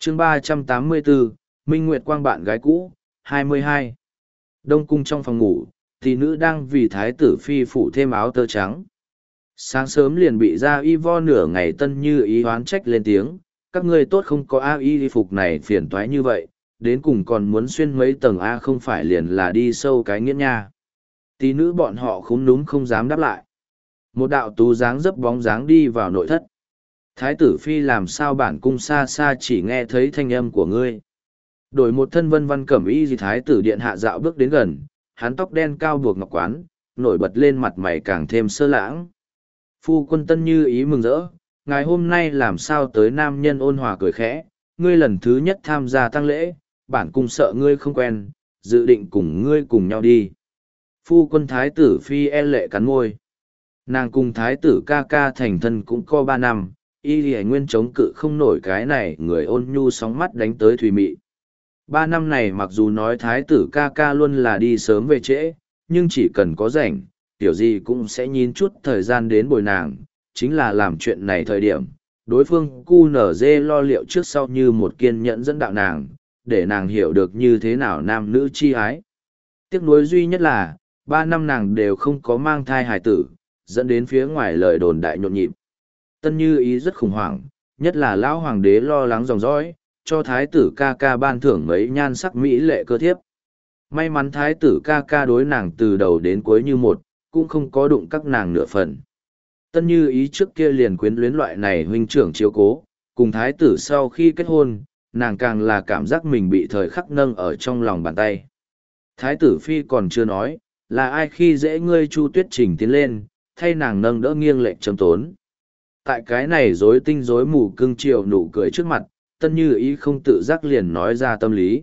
chương 384, Minh Nguyệt Quang bạn gái cũ, 22. Đông cung trong phòng ngủ, thì nữ đang vì thái tử phi phủ thêm áo tơ trắng. Sáng sớm liền bị ra y vo nửa ngày Tân Như Ý oán trách lên tiếng, các ngươi tốt không có a y phục này phiền toái như vậy, đến cùng còn muốn xuyên mấy tầng a không phải liền là đi sâu cái nghĩa nha. Tí nữ bọn họ khúm núm không dám đáp lại. Một đạo tú dáng dấp bóng dáng đi vào nội thất. Thái tử phi làm sao bản cung xa xa chỉ nghe thấy thanh âm của ngươi. Đổi một thân vân văn cẩm y gì thái tử điện hạ dạo bước đến gần, hắn tóc đen cao buộc ngọc quán, nổi bật lên mặt mày càng thêm sơ lãng. Phu quân Tân Như Ý mừng rỡ, ngày hôm nay làm sao tới nam nhân ôn hòa cười khẽ, ngươi lần thứ nhất tham gia tang lễ, bản cung sợ ngươi không quen, dự định cùng ngươi cùng nhau đi. Phu quân thái tử phi e lệ cắn môi. Nàng cùng thái tử ca ca thành thân cũng có 3 năm, y lì nguyên chống cự không nổi cái này người ôn nhu sóng mắt đánh tới thùy mị. 3 năm này mặc dù nói thái tử ca ca luôn là đi sớm về trễ, nhưng chỉ cần có rảnh, tiểu gì cũng sẽ nhìn chút thời gian đến bồi nàng, chính là làm chuyện này thời điểm. Đối phương cu nở dê lo liệu trước sau như một kiên nhẫn dẫn đạo nàng, để nàng hiểu được như thế nào nam nữ chi ái. Tiếc nuối duy nhất là, 3 năm nàng đều không có mang thai hài tử, dẫn đến phía ngoài lời đồn đại nhộn nhịp. Tân Như Ý rất khủng hoảng, nhất là lão hoàng đế lo lắng dòng dõi, cho thái tử ca ca ban thưởng mấy nhan sắc mỹ lệ cơ thiếp. May mắn thái tử ca ca đối nàng từ đầu đến cuối như một, cũng không có đụng các nàng nửa phần. Tân Như Ý trước kia liền quyến luyến loại này huynh trưởng chiếu cố, cùng thái tử sau khi kết hôn, nàng càng là cảm giác mình bị thời khắc nâng ở trong lòng bàn tay. Thái tử phi còn chưa nói, là ai khi dễ ngươi Chu Tuyết Trình tiến lên, thay nàng nâng đỡ nghiêng lệch châm tốn. Tại cái này rối tinh rối mù cưng chiều nụ cười trước mặt, Tân Như Ý không tự giác liền nói ra tâm lý.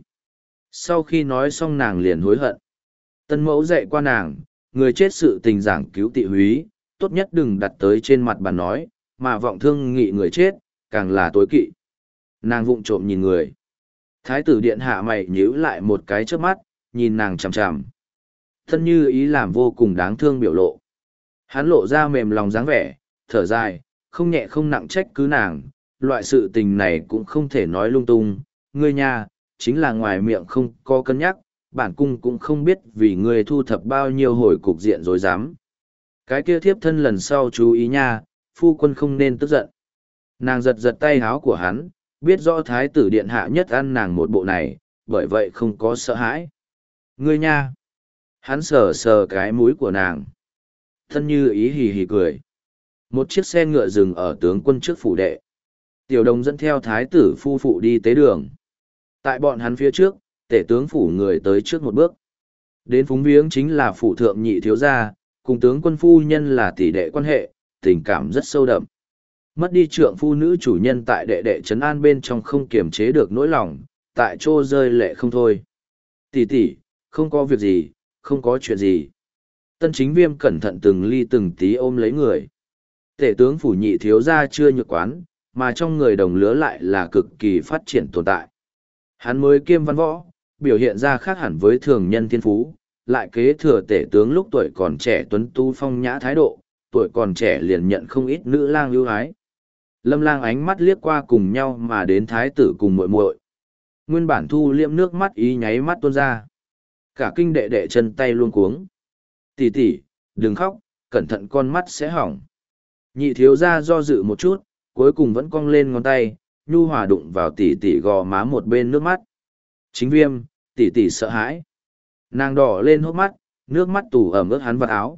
Sau khi nói xong nàng liền hối hận. Tân mẫu dạy qua nàng, người chết sự tình giảng cứu tị húy, tốt nhất đừng đặt tới trên mặt bàn nói, mà vọng thương nghị người chết, càng là tối kỵ. Nàng vụng trộm nhìn người. Thái tử điện hạ mày nhíu lại một cái trước mắt, nhìn nàng chằm chằm. Tân Như Ý làm vô cùng đáng thương biểu lộ. Hắn lộ ra mềm lòng dáng vẻ, thở dài, không nhẹ không nặng trách cứ nàng, loại sự tình này cũng không thể nói lung tung, ngươi nha, chính là ngoài miệng không có cân nhắc, bản cung cũng không biết vì ngươi thu thập bao nhiêu hồi cục diện rối rắm. Cái kia thiếp thân lần sau chú ý nha, phu quân không nên tức giận. Nàng giật giật tay háo của hắn, biết rõ thái tử điện hạ nhất ăn nàng một bộ này, bởi vậy không có sợ hãi. Ngươi nha. Hắn sờ sờ cái mũi của nàng. Thân Như Ý hì hì cười. Một chiếc xe ngựa dừng ở tướng quân trước phủ đệ. Tiểu Đồng dẫn theo thái tử phu phụ đi tế đường. Tại bọn hắn phía trước, tể tướng phủ người tới trước một bước. Đến phúng viếng chính là phủ thượng nhị thiếu gia, cùng tướng quân phu nhân là tỷ đệ quan hệ, tình cảm rất sâu đậm. Mất đi trượng phu nữ chủ nhân tại đệ đệ trấn an bên trong không kiềm chế được nỗi lòng, tại chỗ rơi lệ không thôi. Tỷ tỷ, không có việc gì, không có chuyện gì. Tân Chính Viêm cẩn thận từng ly từng tí ôm lấy người. Tể tướng phủ nhị thiếu gia chưa nhược quán, mà trong người đồng lứa lại là cực kỳ phát triển tồn tại. Hắn mới kiêm văn võ, biểu hiện ra khác hẳn với thường nhân thiên phú, lại kế thừa tể tướng lúc tuổi còn trẻ tuấn tu phong nhã thái độ, tuổi còn trẻ liền nhận không ít nữ lang ưu ái. Lâm Lang ánh mắt liếc qua cùng nhau mà đến thái tử cùng muội muội. Nguyên bản thu liệm nước mắt ý nháy mắt tuôn ra. Cả kinh đệ đệ chân tay luôn cuống. Tỷ tỷ, đừng khóc, cẩn thận con mắt sẽ hỏng. Nhị thiếu gia do dự một chút, cuối cùng vẫn cong lên ngón tay, nhu hòa đụng vào tỷ tỷ gò má một bên nước mắt. Chính Viêm, tỷ tỷ sợ hãi. Nàng đỏ lên hốc mắt, nước mắt tù ẩm ướt hắn vào áo.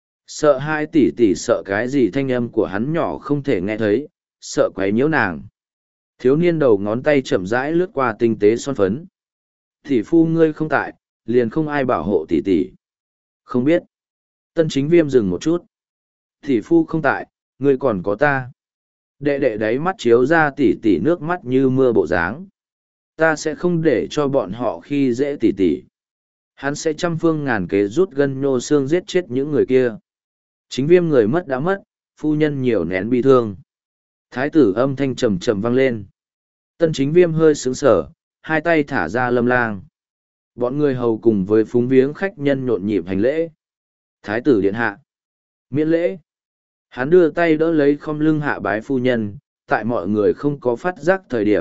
Sợ hai tỷ tỷ sợ cái gì thanh âm của hắn nhỏ không thể nghe thấy, sợ quấy nhiễu nàng. Thiếu niên đầu ngón tay chậm rãi lướt qua tinh tế son phấn. Tỷ phu ngươi không tại, liền không ai bảo hộ tỷ tỷ. Không biết. Tân Chính Viêm dừng một chút. Tỷ phu không tại, ngươi còn có ta. Đệ đệ đáy mắt chiếu ra tỉ tỉ nước mắt như mưa bộ dáng. Ta sẽ không để cho bọn họ khi dễ tỉ tỉ. Hắn sẽ trăm phương ngàn kế rút gân nhô xương giết chết những người kia. Chính Viêm người mất đã mất, phu nhân nhiều nén bi thương. Thái tử âm thanh trầm trầm vang lên. Tân Chính Viêm hơi sướng sở, hai tay thả ra Lâm Lang. Bọn người hầu cùng với phúng viếng khách nhân nhộn nhịp hành lễ. Thái tử điện hạ. Miễn lễ. Hắn đưa tay đỡ lấy khom lưng hạ bái phu nhân, tại mọi người không có phát giác thời điểm,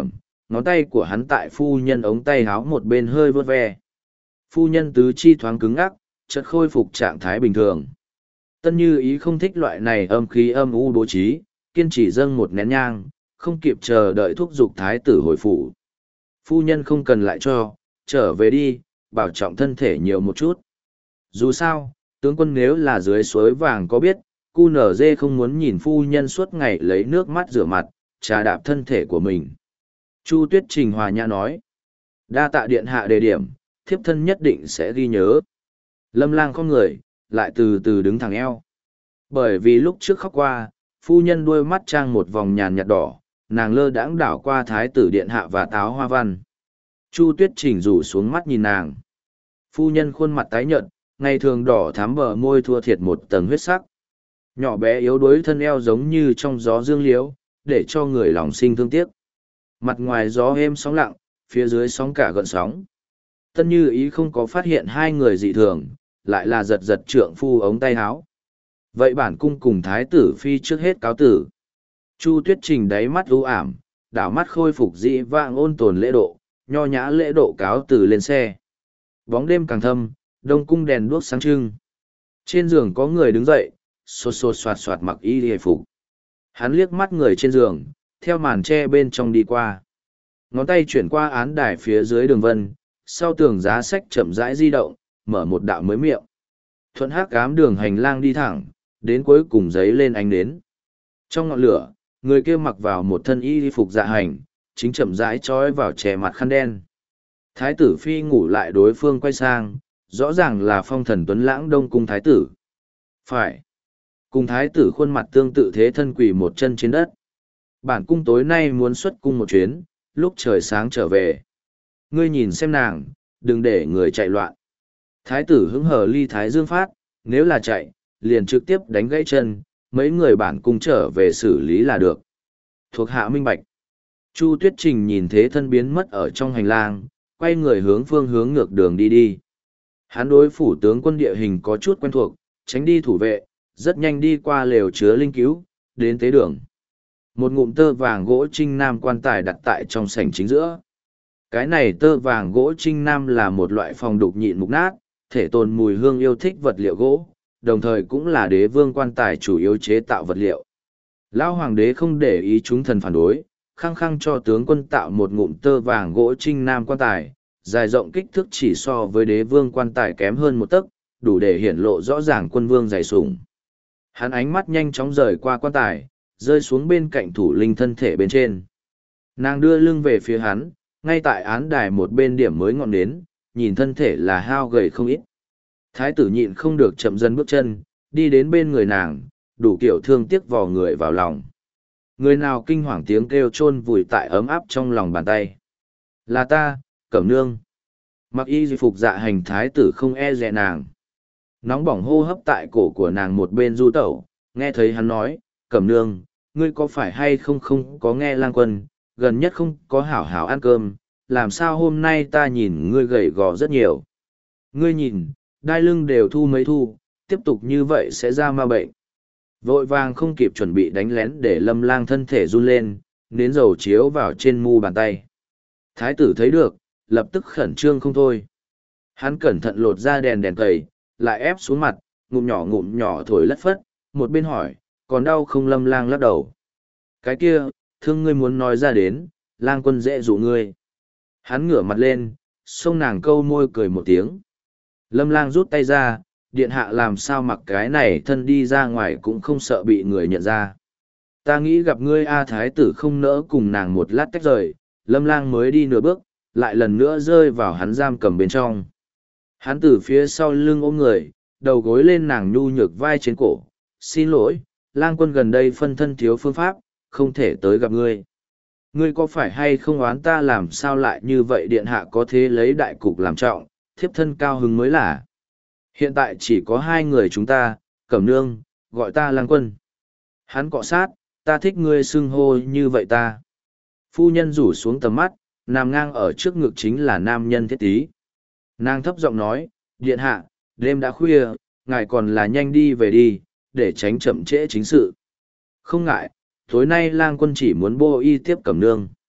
ngón tay của hắn tại phu nhân ống tay háo một bên hơi vớt ve. Phu nhân tứ chi thoáng cứng ngắc, chợt khôi phục trạng thái bình thường. Tân Như Ý không thích loại này âm khí âm u bố trí, kiên trì dâng một nén nhang, không kịp chờ đợi thúc giục thái tử hồi phủ. Phu nhân không cần lại cho, trở về đi, bảo trọng thân thể nhiều một chút. Dù sao, tướng quân nếu là dưới suối vàng có biết, cu nở dê không muốn nhìn phu nhân suốt ngày lấy nước mắt rửa mặt, trà đạp thân thể của mình. Chu Tuyết Trình hòa nhã nói, đa tạ điện hạ đề điểm, thiếp thân nhất định sẽ ghi nhớ. Lâm Lang không người, lại từ từ đứng thẳng eo. Bởi vì lúc trước khóc qua, phu nhân đuôi mắt trang một vòng nhàn nhạt đỏ, nàng lơ đãng đảo qua thái tử điện hạ và Táo Hoa Văn. Chu Tuyết Trình rủ xuống mắt nhìn nàng. Phu nhân khuôn mặt tái nhợt, ngày thường đỏ thắm bờ môi thua thiệt một tầng huyết sắc. Nhỏ bé yếu đuối thân eo giống như trong gió dương liễu, để cho người lòng sinh thương tiếc. Mặt ngoài gió êm sóng lặng, phía dưới sóng cả gợn sóng. Tân Như Ý không có phát hiện hai người dị thường, lại là giật giật trượng phu ống tay áo. Vậy bản cung cùng thái tử phi trước hết cáo tử. Chu Tuyết Trình đáy mắt u ảm, đảo mắt khôi phục dị vãng ôn tồn lễ độ, nho nhã lễ độ cáo từ lên xe. Bóng đêm càng thâm, đông cung đèn đuốc sáng trưng. Trên giường có người đứng dậy, xô xô xoạt xoạt mặc y hề phục. Hắn liếc mắt người trên giường, theo màn tre bên trong đi qua. Ngón tay chuyển qua án đài phía dưới đường vân, sau tường giá sách chậm rãi di động, mở một đạo mới miệng. Thuận hắc ám đường hành lang đi thẳng, đến cuối cùng giấy lên ánh nến. Trong ngọn lửa, người kia mặc vào một thân y phục dạ hành, chính chậm rãi trói vào che mặt khăn đen. Thái tử phi ngủ lại đối phương quay sang, rõ ràng là phong thần tuấn lãng đông cung thái tử. Phải. Cùng thái tử khuôn mặt tương tự thế thân quỳ một chân trên đất. Bản cung tối nay muốn xuất cung một chuyến, lúc trời sáng trở về. Ngươi nhìn xem nàng, đừng để người chạy loạn. Thái tử hứng hờ ly thái dương phát, nếu là chạy, liền trực tiếp đánh gãy chân, mấy người bản cung trở về xử lý là được. Thuộc hạ minh bạch. Chu Tuyết Trình nhìn thế thân biến mất ở trong hành lang, quay người hướng phương hướng ngược đường đi đi. Hắn đối phủ tướng quân địa hình có chút quen thuộc, tránh đi thủ vệ, rất nhanh đi qua lều chứa linh cứu, đến tế đường. Một ngụm tơ vàng gỗ trinh nam quan tài đặt tại trong sảnh chính giữa. Cái này tơ vàng gỗ trinh nam là một loại phòng đục nhịn mục nát, thể tồn mùi hương yêu thích vật liệu gỗ, đồng thời cũng là đế vương quan tài chủ yếu chế tạo vật liệu. Lão hoàng đế không để ý chúng thần phản đối, khăng khăng cho tướng quân tạo một ngụm tơ vàng gỗ trinh nam quan tài, dài rộng kích thước chỉ so với đế vương quan tài kém hơn một tấc, đủ để hiển lộ rõ ràng quân vương dày sủng. Hắn ánh mắt nhanh chóng rời qua quan tài, rơi xuống bên cạnh thủ linh thân thể bên trên. Nàng đưa lưng về phía hắn, ngay tại án đài một bên điểm mới ngọn nến, nhìn thân thể là hao gầy không ít. Thái tử nhịn không được chậm dần bước chân, đi đến bên người nàng, đủ kiểu thương tiếc vò người vào lòng. Người nào kinh hoàng tiếng kêu chôn vùi tại ấm áp trong lòng bàn tay. Là ta, Cẩm Nương. Mặc y phục dạ hành thái tử không e dè nàng. Nóng bỏng hô hấp tại cổ của nàng một bên du tẩu, nghe thấy hắn nói, Cẩm Nương, ngươi có phải hay không không có nghe lang quân, gần nhất không có hảo hảo ăn cơm, làm sao hôm nay ta nhìn ngươi gầy gò rất nhiều. Ngươi nhìn, đai lưng đều thu mấy thu, tiếp tục như vậy sẽ ra ma bệnh. Vội vàng không kịp chuẩn bị đánh lén để Lâm Lang thân thể run lên, nến dầu chiếu vào trên mu bàn tay. Thái tử thấy được, lập tức khẩn trương không thôi. Hắn cẩn thận lột ra đèn cầy, lại ép xuống mặt, ngụm nhỏ thổi lất phất, một bên hỏi, còn đau không? Lâm Lang lắc đầu. Cái kia, thương ngươi muốn nói ra đến, lang quân dễ dụ ngươi. Hắn ngửa mặt lên, xông nàng câu môi cười một tiếng. Lâm Lang rút tay ra, điện hạ làm sao mặc cái này thân đi ra ngoài cũng không sợ bị người nhận ra. Ta nghĩ gặp ngươi A thái tử không nỡ cùng nàng một lát tách rời, Lâm Lang mới đi nửa bước, lại lần nữa rơi vào hắn giam cầm bên trong. Hắn từ phía sau lưng ôm người, đầu gối lên nàng nhu nhược vai trên cổ. Xin lỗi, lang quân gần đây phân thân thiếu phương pháp, không thể tới gặp ngươi. Ngươi có phải hay không oán ta làm sao lại như vậy? Điện hạ có thế lấy đại cục làm trọng, thiếp thân cao hứng mới là. Hiện tại chỉ có hai người chúng ta, Cẩm Nương, gọi ta lang quân. Hắn cọ sát, ta thích ngươi xưng hô như vậy ta. Phu nhân rủ xuống tầm mắt, nằm ngang ở trước ngực chính là nam nhân thiết tí. Nàng thấp giọng nói, điện hạ, đêm đã khuya, ngài còn là nhanh đi về đi, để tránh chậm trễ chính sự. Không ngại, tối nay lang quân chỉ muốn bô y tiếp Cẩm Nương.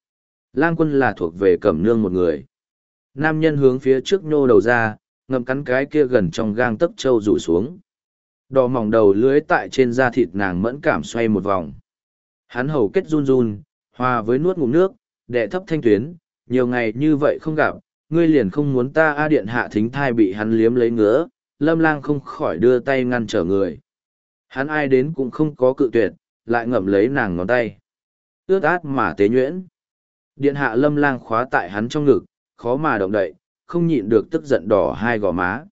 Lang Quân là thuộc về Cẩm Nương một người. Nam nhân hướng phía trước nhô đầu ra, ngậm cắn cái kia gần trong gang tấc trâu rủ xuống. Đỏ mỏng đầu lưới tại trên da thịt nàng mẫn cảm xoay một vòng. Hắn hầu kết run run, hòa với nuốt ngụm nước, đệ thấp thanh tuyến, nhiều ngày như vậy không gặp, ngươi liền không muốn ta a điện hạ thính thai bị hắn liếm lấy ngứa, Lâm Lang không khỏi đưa tay ngăn trở người. Hắn ai đến cũng không có cự tuyệt, lại ngậm lấy nàng ngón tay. Ướt át mà tế nhuyễn. Điện hạ Lâm Lang khóa tại hắn trong ngực, khó mà động đậy, không nhịn được tức giận đỏ hai gò má.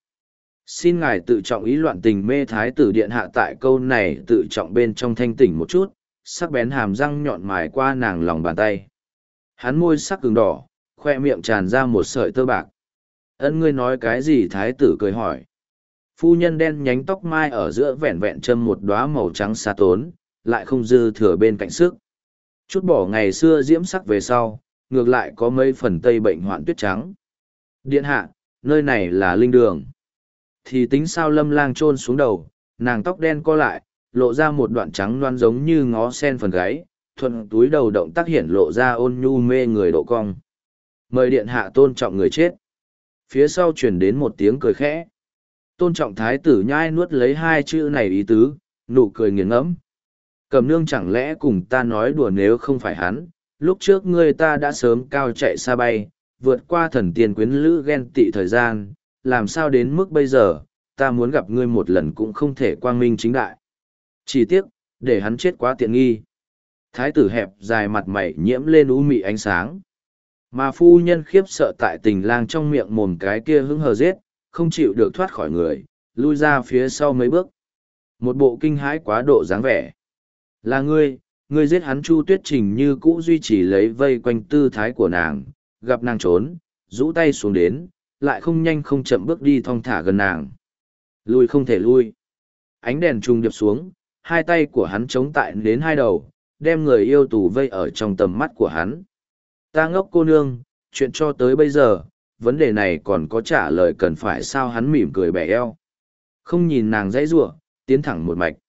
Xin ngài tự trọng ý loạn tình mê thái tử điện hạ tại câu này tự trọng bên trong thanh tỉnh một chút, sắc bén hàm răng nhọn mài qua nàng lòng bàn tay. Hắn môi sắc cứng đỏ, khoe miệng tràn ra một sợi tơ bạc. Ân ngươi nói cái gì thái tử cười hỏi. Phu nhân đen nhánh tóc mai ở giữa vẹn vẹn châm một đóa màu trắng xa tốn, lại không dư thừa bên cạnh sức. Chút bỏ ngày xưa diễm sắc về sau, ngược lại có mấy phần tây bệnh hoạn tuyết trắng. Điện hạ, nơi này là linh đường. Thì tính sao Lâm Lang chôn xuống đầu, nàng tóc đen co lại, lộ ra một đoạn trắng loan giống như ngó sen phần gáy, thuận túi đầu động tác hiển lộ ra ôn nhu mê người độ cong. Mời điện hạ tôn trọng người chết. Phía sau truyền đến một tiếng cười khẽ. Tôn trọng thái tử nhai nuốt lấy hai chữ này ý tứ, nụ cười nghiền ngẫm. Cẩm Nương chẳng lẽ cùng ta nói đùa nếu không phải hắn, lúc trước ngươi ta đã sớm cao chạy xa bay, vượt qua thần tiên quyến lữ ghen tị thời gian, làm sao đến mức bây giờ, ta muốn gặp ngươi một lần cũng không thể quang minh chính đại. Chỉ tiếc, để hắn chết quá tiện nghi. Thái tử hẹp dài mặt mày nhiễm lên u mị ánh sáng. Mà phu nhân khiếp sợ tại tình lang trong miệng mồm cái kia hứng hờ giết, không chịu được thoát khỏi người, lui ra phía sau mấy bước. Một bộ kinh hãi quá độ dáng vẻ. Là ngươi giết hắn. Chu Tuyết Trình như cũ duy trì lấy vây quanh tư thái của nàng, gặp nàng trốn, rũ tay xuống đến, lại không nhanh không chậm bước đi thong thả gần nàng. Lui không thể lui. Ánh đèn trung điệp xuống, hai tay của hắn chống tại đến hai đầu, đem người yêu tù vây ở trong tầm mắt của hắn. Ta ngốc cô nương, chuyện cho tới bây giờ, vấn đề này còn có trả lời cần phải sao hắn mỉm cười bẻ eo. Không nhìn nàng dãy rủa, tiến thẳng một mạch.